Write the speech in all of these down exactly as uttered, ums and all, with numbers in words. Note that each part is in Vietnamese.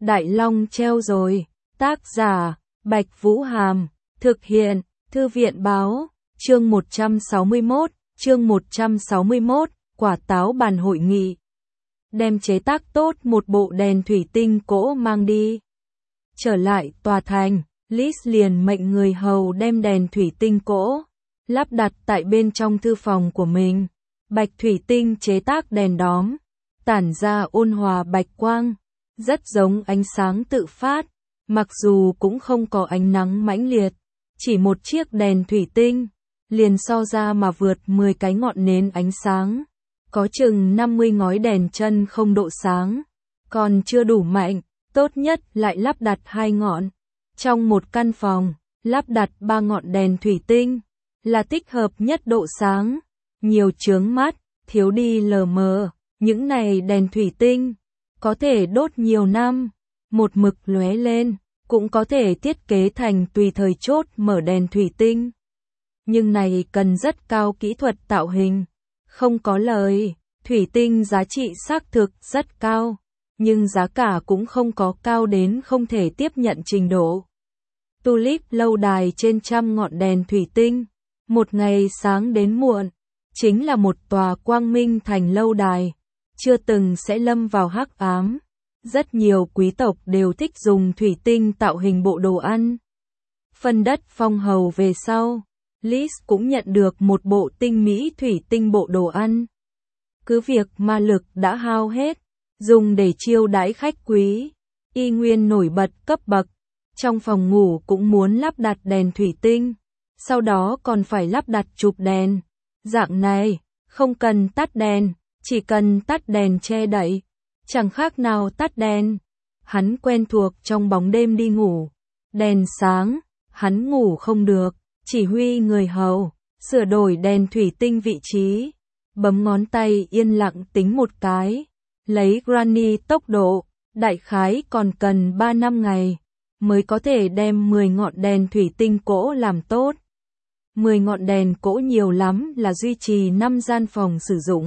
Đại Long treo rồi. Tác giả, Bạch Vũ Hàm. Thực hiện, Thư viện Báo. Chương một trăm sáu mươi mốt, chương một trăm sáu mươi mốt, quả táo bàn hội nghị. Đem chế tác tốt một bộ đèn thủy tinh cỗ mang đi. Trở lại tòa thành, Liz liền mệnh người hầu đem đèn thủy tinh cỗ lắp đặt tại bên trong thư phòng của mình. Bạch thủy tinh chế tác đèn đóm, tản ra ôn hòa bạch quang, rất giống ánh sáng tự phát, mặc dù cũng không có ánh nắng mãnh liệt, chỉ một chiếc đèn thủy tinh liền so ra mà vượt mười cái ngọn nến ánh sáng, có chừng năm mươi ngói đèn chân không độ sáng, còn chưa đủ mạnh, tốt nhất lại lắp đặt hai ngọn. Trong một căn phòng, lắp đặt ba ngọn đèn thủy tinh là thích hợp nhất độ sáng, nhiều chướng mắt, thiếu đi lờ mờ. Những này đèn thủy tinh có thể đốt nhiều năm, một mực lóe lên, cũng có thể thiết kế thành tùy thời chốt mở đèn thủy tinh. Nhưng này cần rất cao kỹ thuật tạo hình, không có lời, thủy tinh giá trị xác thực rất cao, nhưng giá cả cũng không có cao đến không thể tiếp nhận trình độ. Tulip lâu đài trên trăm ngọn đèn thủy tinh, một ngày sáng đến muộn, chính là một tòa quang minh thành lâu đài, chưa từng sẽ lâm vào hắc ám. Rất nhiều quý tộc đều thích dùng thủy tinh tạo hình bộ đồ ăn. Phân đất phong hầu về sau, Liz cũng nhận được một bộ tinh mỹ thủy tinh bộ đồ ăn. Cứ việc ma lực đã hao hết, dùng để chiêu đãi khách quý, y nguyên nổi bật cấp bậc. Trong phòng ngủ cũng muốn lắp đặt đèn thủy tinh, sau đó còn phải lắp đặt chụp đèn. Dạng này, không cần tắt đèn, chỉ cần tắt đèn che đậy, chẳng khác nào tắt đèn. Hắn quen thuộc trong bóng đêm đi ngủ, đèn sáng, hắn ngủ không được, chỉ huy người hầu, sửa đổi đèn thủy tinh vị trí, bấm ngón tay yên lặng tính một cái, lấy Granny tốc độ, đại khái còn cần ba năm ngày, mới có thể đem mười ngọn đèn thủy tinh cỗ làm tốt. mười ngọn đèn cỗ nhiều lắm là duy trì năm gian phòng sử dụng.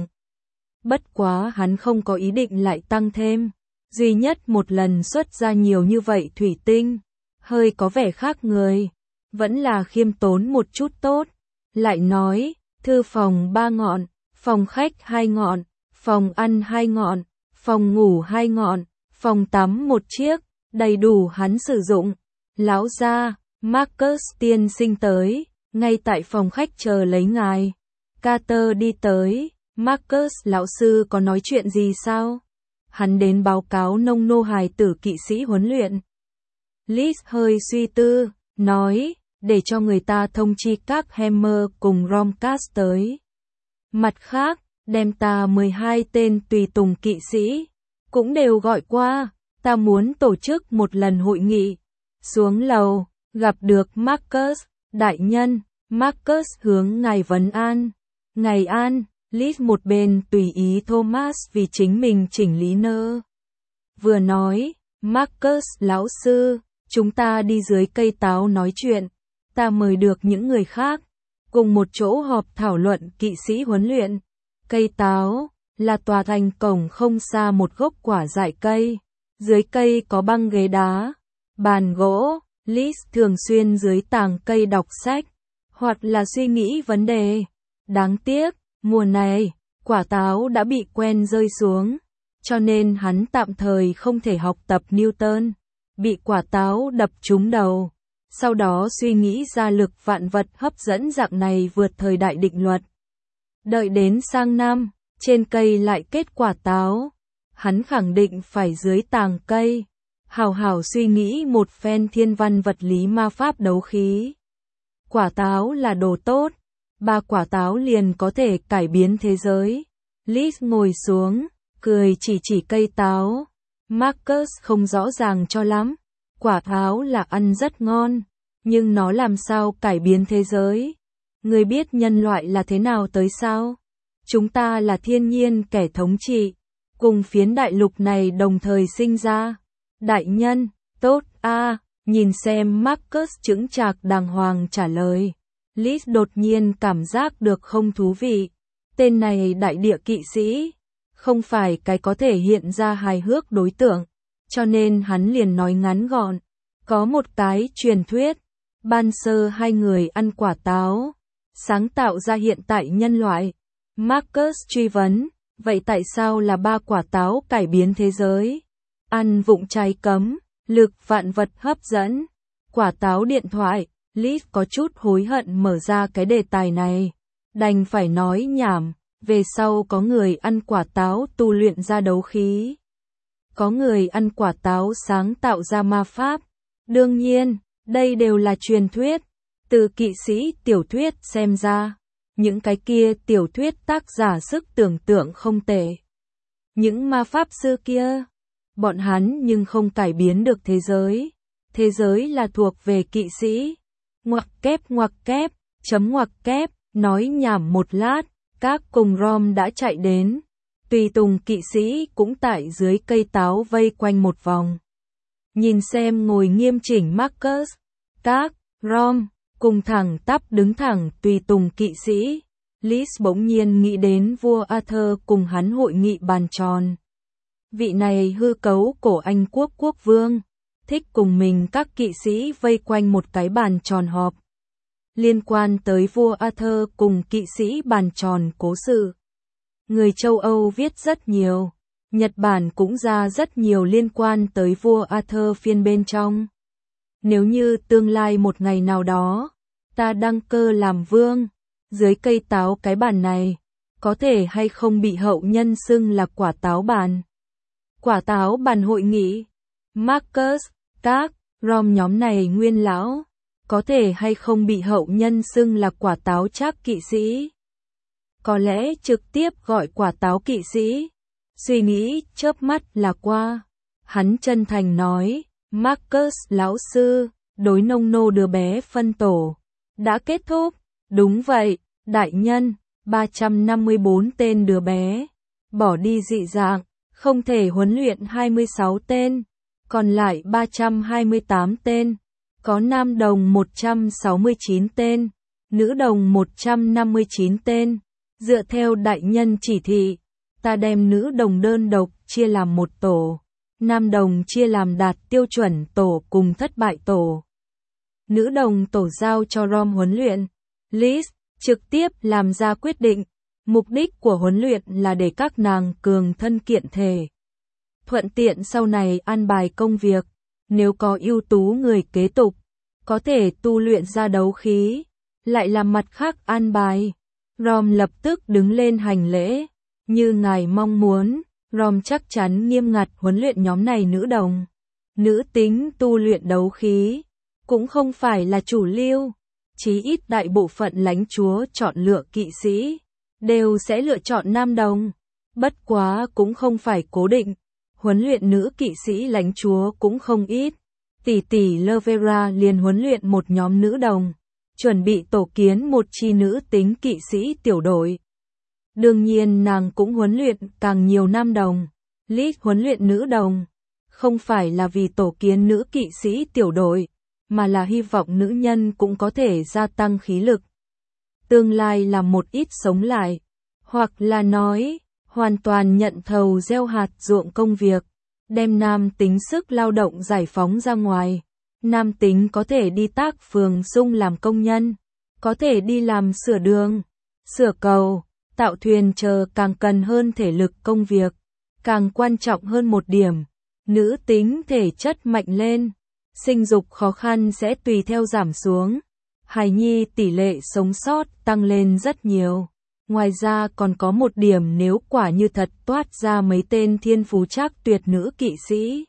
Bất quá hắn không có ý định lại tăng thêm, duy nhất một lần xuất ra nhiều như vậy thủy tinh, hơi có vẻ khác người, vẫn là khiêm tốn một chút tốt. Lại nói, thư phòng ba ngọn, phòng khách hai ngọn, phòng ăn hai ngọn, phòng ngủ hai ngọn, phòng tắm một chiếc, đầy đủ hắn sử dụng. Lão gia, Marcus tiên sinh tới, ngay tại phòng khách chờ lấy ngài. Carter đi tới, Marcus lão sư có nói chuyện gì sao? Hắn đến báo cáo nông nô hài tử kỵ sĩ huấn luyện. Liz hơi suy tư, nói, để cho người ta thông chi các Hammer cùng Romcast tới. Mặt khác, đem ta mười hai tên tùy tùng kỵ sĩ, cũng đều gọi qua, ta muốn tổ chức một lần hội nghị. Xuống lầu, gặp được Marcus, đại nhân, Marcus hướng ngài vấn an. Ngài an, Liz một bên tùy ý Thomas vì chính mình chỉnh lý nơ. Vừa nói, Marcus lão sư, chúng ta đi dưới cây táo nói chuyện, ta mời được những người khác, cùng một chỗ họp thảo luận kỵ sĩ huấn luyện. Cây táo, là tòa thành cổng không xa một gốc quả dại cây, dưới cây có băng ghế đá, bàn gỗ, Liz thường xuyên dưới tàng cây đọc sách, hoặc là suy nghĩ vấn đề. Đáng tiếc, mùa này, quả táo đã bị quen rơi xuống, cho nên hắn tạm thời không thể học tập Newton, bị quả táo đập trúng đầu, sau đó suy nghĩ ra lực vạn vật hấp dẫn dạng này vượt thời đại định luật. Đợi đến sang năm, trên cây lại kết quả táo, hắn khẳng định phải dưới tàng cây, hào hào suy nghĩ một phen thiên văn vật lý ma pháp đấu khí. Quả táo là đồ tốt, ba quả táo liền có thể cải biến thế giới. Liz ngồi xuống, cười chỉ chỉ cây táo. Marcus không rõ ràng cho lắm, quả táo là ăn rất ngon, nhưng nó làm sao cải biến thế giới? Người biết nhân loại là thế nào tới sao? Chúng ta là thiên nhiên kẻ thống trị, cùng phiến đại lục này đồng thời sinh ra. Đại nhân, tốt a, à, nhìn xem Marcus chững chạc đàng hoàng trả lời. Liz đột nhiên cảm giác được không thú vị. Tên này đại địa kỵ sĩ, không phải cái có thể hiện ra hài hước đối tượng. cho nên hắn liền nói ngắn gọn. Có một cái truyền thuyết, ban sơ hai người ăn quả táo, sáng tạo ra hiện tại nhân loại. Marcus truy vấn, vậy tại sao là ba quả táo cải biến thế giới? Ăn vụng trái cấm, lực vạn vật hấp dẫn. Quả táo điện thoại, Liz có chút hối hận mở ra cái đề tài này. Đành phải nói nhảm, về sau có người ăn quả táo tu luyện ra đấu khí. Có người ăn quả táo sáng tạo ra ma pháp. Đương nhiên, đây đều là truyền thuyết. Từ kỵ sĩ tiểu thuyết xem ra, những cái kia tiểu thuyết tác giả sức tưởng tượng không tệ. Những ma pháp sư kia, bọn hắn nhưng không cải biến được thế giới. Thế giới là thuộc về kỵ sĩ. Ngoặc kép ngoặc kép, chấm ngoặc kép, nói nhảm một lát, các cùng Rom đã chạy đến. Tùy tùng kỵ sĩ cũng tại dưới cây táo vây quanh một vòng. Nhìn xem ngồi nghiêm chỉnh Marcus, các, Rom, cùng thẳng tắp đứng thẳng tùy tùng kỵ sĩ. Liz bỗng nhiên nghĩ đến vua Arthur cùng hắn hội nghị bàn tròn. Vị này hư cấu cổ Anh quốc quốc vương, thích cùng mình các kỵ sĩ vây quanh một cái bàn tròn họp. Liên quan tới vua Arthur cùng kỵ sĩ bàn tròn cố sự. Người châu Âu viết rất nhiều, Nhật Bản cũng ra rất nhiều liên quan tới vua Arthur phiên bên trong. Nếu như tương lai một ngày nào đó, ta đăng cơ làm vương, dưới cây táo cái bàn này, có thể hay không bị hậu nhân xưng là quả táo bàn. Quả táo bàn hội nghị, Marcus, các, Rom nhóm này nguyên lão, có thể hay không bị hậu nhân xưng là quả táo trác kỵ sĩ. Có lẽ trực tiếp gọi quả táo kỵ sĩ. Suy nghĩ chớp mắt là qua. Hắn chân thành nói, Marcus lão sư, đối nông nô đứa bé phân tổ. Đã kết thúc. Đúng vậy, đại nhân, ba trăm năm mươi bốn tên đứa bé. Bỏ đi dị dạng, không thể huấn luyện hai mươi sáu tên. Còn lại ba trăm hai mươi tám tên. Có nam đồng một trăm sáu mươi chín tên, nữ đồng một trăm năm mươi chín tên. Dựa theo đại nhân chỉ thị, ta đem nữ đồng đơn độc chia làm một tổ, nam đồng chia làm đạt tiêu chuẩn tổ cùng thất bại tổ. Nữ đồng tổ giao cho Rom huấn luyện. Liz trực tiếp làm ra quyết định, mục đích của huấn luyện là để các nàng cường thân kiện thể. Thuận tiện sau này an bài công việc, nếu có ưu tú người kế tục, có thể tu luyện ra đấu khí, lại làm mặt khác an bài. Rom lập tức đứng lên hành lễ, như ngài mong muốn. Rom chắc chắn nghiêm ngặt huấn luyện nhóm này nữ đồng. Nữ tính tu luyện đấu khí, cũng không phải là chủ lưu, chí ít đại bộ phận lãnh chúa chọn lựa kỵ sĩ, đều sẽ lựa chọn nam đồng. Bất quá cũng không phải cố định, huấn luyện nữ kỵ sĩ lãnh chúa cũng không ít. Tỷ tỷ Lovera liền huấn luyện một nhóm nữ đồng, chuẩn bị tổ kiến một chi nữ tính kỵ sĩ tiểu đội. Đương nhiên nàng cũng huấn luyện càng nhiều nam đồng. Liz huấn luyện nữ đồng, không phải là vì tổ kiến nữ kỵ sĩ tiểu đội, mà là hy vọng nữ nhân cũng có thể gia tăng khí lực. Tương lai làm một ít sống lại, hoặc là nói, hoàn toàn nhận thầu gieo hạt ruộng công việc, đem nam tính sức lao động giải phóng ra ngoài. Nam tính có thể đi tác phường xung làm công nhân, có thể đi làm sửa đường, sửa cầu, tạo thuyền chờ, càng cần hơn thể lực công việc. Càng quan trọng hơn một điểm, nữ tính thể chất mạnh lên, sinh dục khó khăn sẽ tùy theo giảm xuống, hài nhi tỷ lệ sống sót tăng lên rất nhiều. Ngoài ra còn có một điểm, nếu quả như thật toát ra mấy tên thiên phú trác tuyệt nữ kỵ sĩ,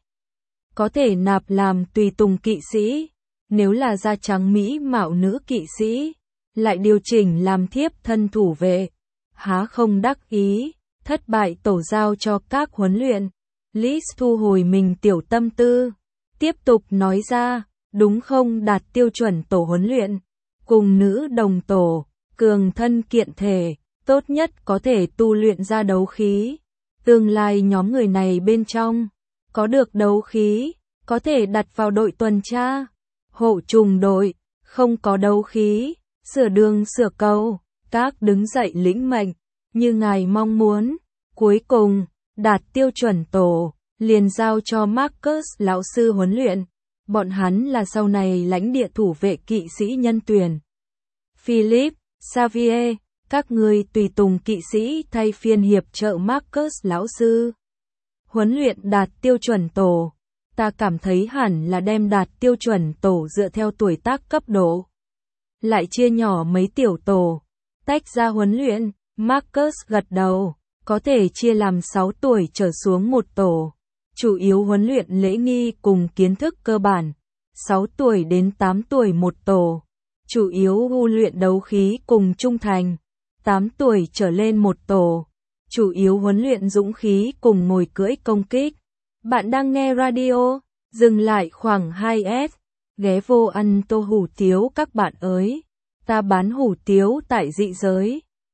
có thể nạp làm tùy tùng kỵ sĩ. Nếu là da trắng mỹ mạo nữ kỵ sĩ, lại điều chỉnh làm thiếp thân thủ vệ, há không đắc ý. Thất bại tổ giao cho các huấn luyện. Liz thu hồi mình tiểu tâm tư, tiếp tục nói ra, đúng không, đạt tiêu chuẩn tổ huấn luyện, cùng nữ đồng tổ, cường thân kiện thể, tốt nhất có thể tu luyện ra đấu khí. Tương lai nhóm người này bên trong, có được đấu khí, có thể đặt vào đội tuần tra, hộ trùng đội, không có đấu khí, sửa đường sửa cầu. Các đứng dậy lĩnh mệnh, như ngài mong muốn. Cuối cùng, đạt tiêu chuẩn tổ, liền giao cho Marcus lão sư huấn luyện. Bọn hắn là sau này lãnh địa thủ vệ kỵ sĩ nhân tuyển. Philip, Xavier, các ngươi tùy tùng kỵ sĩ thay phiên hiệp trợ Marcus lão sư. Huấn luyện đạt tiêu chuẩn tổ. Ta cảm thấy hẳn là đem đạt tiêu chuẩn tổ dựa theo tuổi tác cấp độ. Lại chia nhỏ mấy tiểu tổ. Tách ra huấn luyện, Marcus gật đầu. Có thể chia làm sáu tuổi trở xuống một tổ. Chủ yếu huấn luyện lễ nghi cùng kiến thức cơ bản. sáu tuổi đến tám tuổi một tổ. Chủ yếu huấn luyện đấu khí cùng trung thành. tám tuổi trở lên một tổ. Chủ yếu huấn luyện dũng khí cùng ngồi cưỡi công kích. Bạn đang nghe radio, dừng lại khoảng hai S. Ghé vô ăn tô hủ tiếu các bạn ơi. Ta bán hủ tiếu tại dị giới.